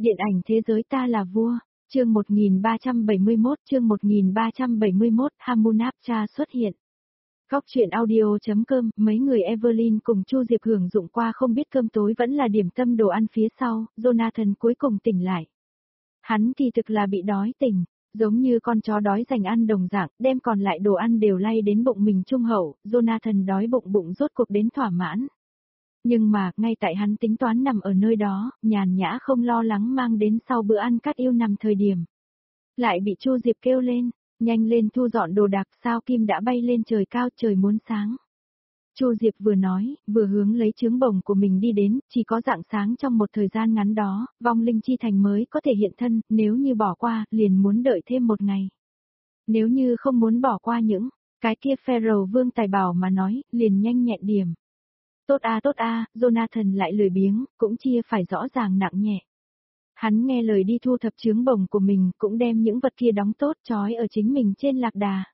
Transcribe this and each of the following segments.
Điện ảnh thế giới ta là vua, chương 1371 Hamunapcha xuất hiện. Góc truyện audio.com, mấy người Evelyn cùng Chu Diệp hưởng dụng qua không biết cơm tối vẫn là điểm tâm đồ ăn phía sau, Jonathan cuối cùng tỉnh lại. Hắn thì thực là bị đói tỉnh, giống như con chó đói dành ăn đồng dạng, đem còn lại đồ ăn đều lay đến bụng mình trung hậu, Jonathan đói bụng rốt cuộc đến thỏa mãn. Nhưng mà, ngay tại hắn tính toán nằm ở nơi đó, nhàn nhã không lo lắng mang đến sau bữa ăn cắt yêu nằm thời điểm. Lại bị Chu Diệp kêu lên, nhanh lên thu dọn đồ đạc, sao kim đã bay lên trời cao, trời muốn sáng. Chu Diệp vừa nói, vừa hướng lấy trướng bồng của mình đi đến, chỉ có rạng sáng trong một thời gian ngắn đó, vong linh chi thành mới có thể hiện thân, nếu như bỏ qua, liền muốn đợi thêm một ngày. Nếu như không muốn bỏ qua những, cái kia Pharaoh vương tài bảo mà nói, liền nhanh nhẹn điểm. Tốt a, Jonathan lại lười biếng, cũng chia phải rõ ràng nặng nhẹ. Hắn nghe lời đi thu thập trướng bồng của mình, cũng đem những vật kia đóng tốt trói ở chính mình trên lạc đà.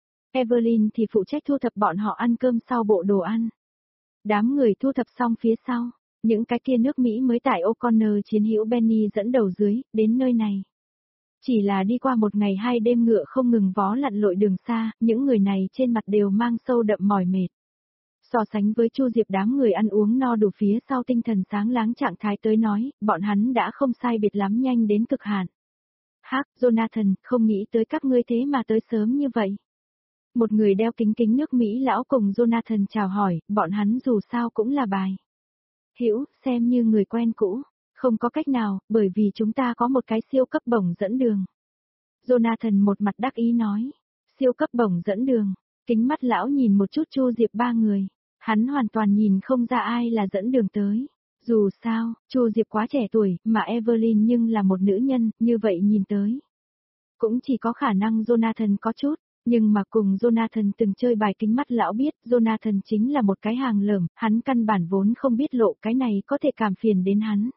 Evelyn thì phụ trách thu thập bọn họ ăn cơm sau bộ đồ ăn. Đám người thu thập xong phía sau, những cái kia nước Mỹ mới tại O'Connor chiến hữu Benny dẫn đầu dưới, đến nơi này. Chỉ là đi qua một ngày hai đêm ngựa không ngừng vó lặn lội đường xa, những người này trên mặt đều mang sâu đậm mỏi mệt. So sánh với Chu Diệp đám người ăn uống no đủ phía sau tinh thần sáng láng trạng thái tới nói, bọn hắn đã không sai biệt lắm nhanh đến cực hạn. Hắc, Jonathan, không nghĩ tới các ngươi thế mà tới sớm như vậy. Một người đeo kính nước Mỹ lão cùng Jonathan chào hỏi, bọn hắn dù sao cũng là bài hữu, xem như người quen cũ, không có cách nào, bởi vì chúng ta có một cái siêu cấp bổng dẫn đường. Jonathan một mặt đắc ý nói, siêu cấp bổng dẫn đường, kính mắt lão nhìn một chút Chu Diệp ba người. Hắn hoàn toàn nhìn không ra ai là dẫn đường tới. Dù sao, Chu Diệp quá trẻ tuổi, mà Evelyn nhưng là một nữ nhân, như vậy nhìn tới. Cũng chỉ có khả năng Jonathan có chút, nhưng mà cùng Jonathan từng chơi bài kính mắt lão biết, Jonathan chính là một cái hàng lởm, hắn căn bản vốn không biết lộ cái này có thể cảm phiền đến hắn.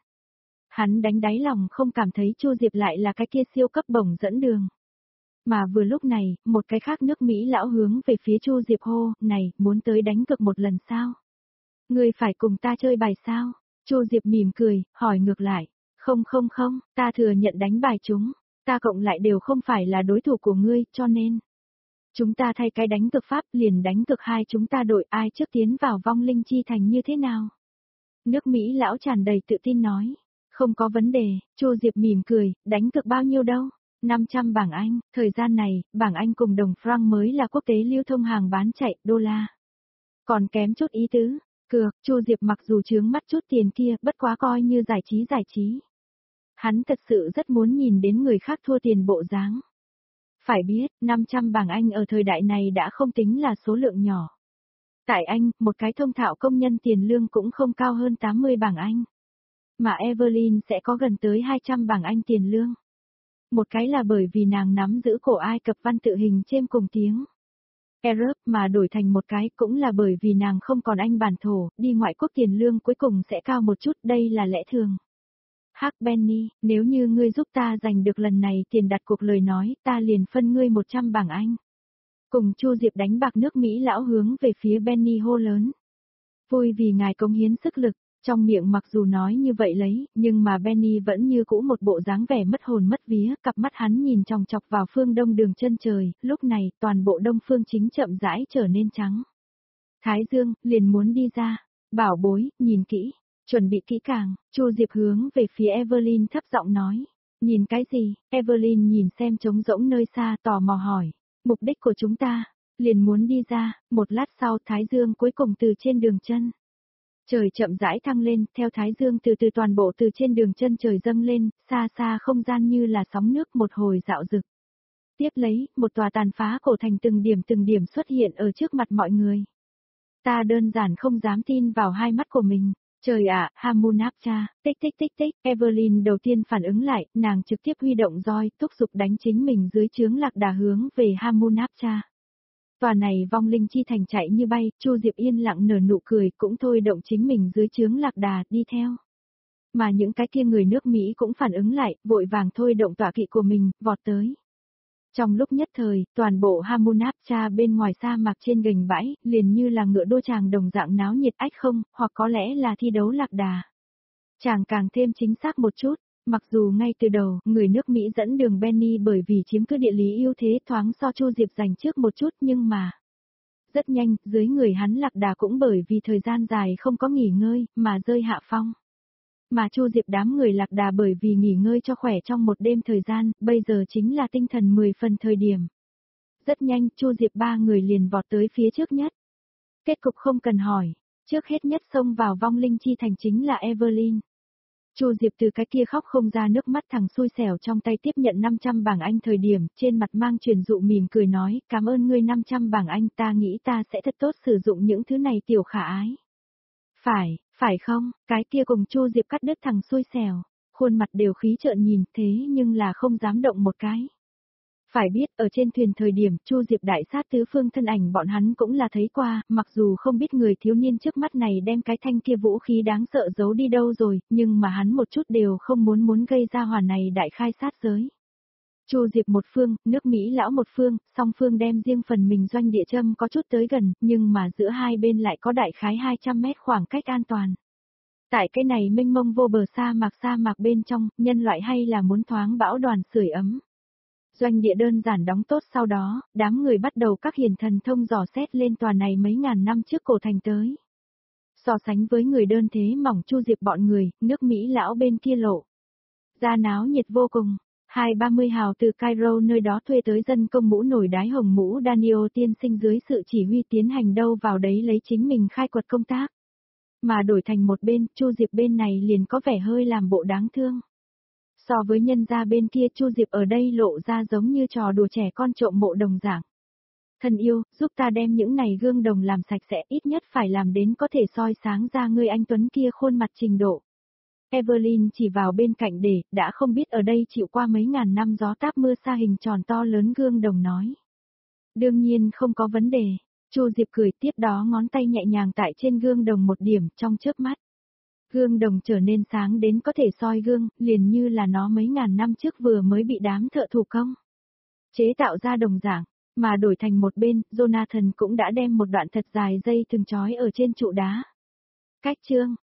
Hắn đánh đáy lòng không cảm thấy Chu Diệp lại là cái kia siêu cấp bổng dẫn đường. Mà vừa lúc này, một cái khác nước Mỹ lão hướng về phía Chu Diệp hô, này, muốn tới đánh cược một lần sao? Ngươi phải cùng ta chơi bài sao? Chu Diệp mỉm cười, hỏi ngược lại, không, ta thừa nhận đánh bài chúng, ta cộng lại đều không phải là đối thủ của ngươi, cho nên. Chúng ta thay cái đánh cược pháp liền đánh cược hai chúng ta đội ai trước tiến vào vong linh chi thành như thế nào? Nước Mỹ lão tràn đầy tự tin nói, không có vấn đề, Chu Diệp mỉm cười, đánh cược bao nhiêu đâu? 500 bảng Anh, thời gian này, bảng Anh cùng đồng franc mới là quốc tế lưu thông hàng bán chạy, đô la. Còn kém chút ý tứ, cược, Chu Diệp mặc dù chướng mắt chút tiền kia, bất quá coi như giải trí. Hắn thật sự rất muốn nhìn đến người khác thua tiền bộ dáng. Phải biết, 500 bảng Anh ở thời đại này đã không tính là số lượng nhỏ. Tại Anh, một cái thông thạo công nhân tiền lương cũng không cao hơn 80 bảng Anh. Mà Evelyn sẽ có gần tới 200 bảng Anh tiền lương. Một cái là bởi vì nàng nắm giữ cổ Ai Cập văn tự hình trên cùng tiếng Arab mà đổi thành một cái cũng là bởi vì nàng không còn Anh bản thổ, đi ngoại quốc tiền lương cuối cùng sẽ cao một chút, đây là lẽ thường. Hắc Benny, nếu như ngươi giúp ta giành được lần này tiền đặt cuộc lời nói, ta liền phân ngươi 100 bảng Anh. Cùng Chu Diệp đánh bạc nước Mỹ lão hướng về phía Benny hô lớn. Vui vì ngài cống hiến sức lực. Trong miệng mặc dù nói như vậy lấy, nhưng mà Benny vẫn như cũ một bộ dáng vẻ mất hồn mất vía, cặp mắt hắn nhìn chòng chọc vào phương đông đường chân trời, lúc này, toàn bộ đông phương chính chậm rãi trở nên trắng. Thái Dương, liền muốn đi ra, bảo bối, nhìn kỹ, chuẩn bị kỹ càng, Chu Diệp hướng về phía Evelyn thấp giọng nói, nhìn cái gì, Evelyn nhìn xem trống rỗng nơi xa tò mò hỏi, mục đích của chúng ta, liền muốn đi ra, một lát sau Thái Dương cuối cùng từ trên đường chân. Trời chậm rãi thăng lên, theo Thái Dương từ toàn bộ từ trên đường chân trời dâng lên, xa không gian như là sóng nước một hồi dạo rực. Tiếp lấy, một tòa tàn phá cổ thành từng điểm xuất hiện ở trước mặt mọi người. Ta đơn giản không dám tin vào hai mắt của mình. Trời ạ, Hamunapcha, tích, Evelyn đầu tiên phản ứng lại, nàng trực tiếp huy động roi, thúc giục đánh chính mình dưới chướng lạc đà hướng về Hamunapcha. Tòa này vong linh chi thành chạy như bay, Chu Diệp yên lặng nở nụ cười cũng thôi động chính mình dưới chướng lạc đà, đi theo. Mà những cái kia người nước Mỹ cũng phản ứng lại, vội vàng thôi động tọa kỵ của mình, vọt tới. Trong lúc nhất thời, toàn bộ Hamunapcha bên ngoài sa mạc trên gành bãi, liền như là ngựa đua chàng đồng dạng náo nhiệt ách không, hoặc có lẽ là thi đấu lạc đà. Chàng càng thêm chính xác một chút, Mặc dù ngay từ đầu, người nước Mỹ dẫn đường Benny bởi vì chiếm cứ địa lý ưu thế thoáng so Chu Diệp giành trước một chút nhưng mà rất nhanh, dưới người hắn lạc đà cũng bởi vì thời gian dài không có nghỉ ngơi, mà rơi hạ phong. Mà Chu Diệp đám người lạc đà bởi vì nghỉ ngơi cho khỏe trong một đêm thời gian, bây giờ chính là tinh thần 10 phần thời điểm. Rất nhanh, Chu Diệp ba người liền vọt tới phía trước nhất. Kết cục không cần hỏi, trước hết nhất xông vào vong linh chi thành chính là Evelyn. Chu Diệp từ cái kia khóc không ra nước mắt thằng xui xẻo trong tay tiếp nhận 500 bảng Anh thời điểm, trên mặt mang truyền dụ mỉm cười nói, cảm ơn ngươi 500 bảng Anh, ta nghĩ ta sẽ thật tốt sử dụng những thứ này tiểu khả ái. Phải không, cái kia cùng Chu Diệp cắt đứt thằng xui xẻo, khuôn mặt đều khí trợn nhìn thế nhưng là không dám động một cái. Phải biết, ở trên thuyền thời điểm, Chu Diệp đại sát tứ phương thân ảnh bọn hắn cũng là thấy qua, mặc dù không biết người thiếu niên trước mắt này đem cái thanh kia vũ khí đáng sợ giấu đi đâu rồi, nhưng mà hắn một chút đều không muốn gây ra hỏa này đại khai sát giới. Chu Diệp một phương, nước Mỹ lão một phương, song phương đem riêng phần mình doanh địa châm có chút tới gần, nhưng mà giữa hai bên lại có đại khái 200 mét khoảng cách an toàn. Tại cái này mênh mông vô bờ sa mạc bên trong, nhân loại hay là muốn thoáng bão đoàn sưởi ấm. Doanh địa đơn giản đóng tốt sau đó, đám người bắt đầu các hiền thần thông dò xét lên tòa này mấy ngàn năm trước cổ thành tới. So sánh với người đơn thế mỏng Chu Diệp bọn người, nước Mỹ lão bên kia lộ. Ra náo nhiệt vô cùng, 230 hào từ Cairo nơi đó thuê tới dân công mũ nổi đái hồng mũ Daniel tiên sinh dưới sự chỉ huy tiến hành đâu vào đấy lấy chính mình khai quật công tác. Mà đổi thành một bên, Chu Diệp bên này liền có vẻ hơi làm bộ đáng thương. So với nhân gia bên kia Chu Diệp ở đây lộ ra giống như trò đùa trẻ con trộm mộ đồng dạng. Thân yêu, giúp ta đem những này gương đồng làm sạch sẽ, ít nhất phải làm đến có thể soi sáng ra người anh Tuấn kia khuôn mặt trình độ. Evelyn chỉ vào bên cạnh để, đã không biết ở đây chịu qua mấy ngàn năm gió táp mưa sa hình tròn to lớn gương đồng nói. Đương nhiên không có vấn đề, Chu Diệp cười tiếp đó ngón tay nhẹ nhàng tại trên gương đồng một điểm trong chớp mắt. Gương đồng trở nên sáng đến có thể soi gương, liền như là nó mấy ngàn năm trước vừa mới bị đám thợ thủ công chế tạo ra đồng dạng, mà đổi thành một bên, Jonathan cũng đã đem một đoạn thật dài dây thừng trói ở trên trụ đá. Cách chương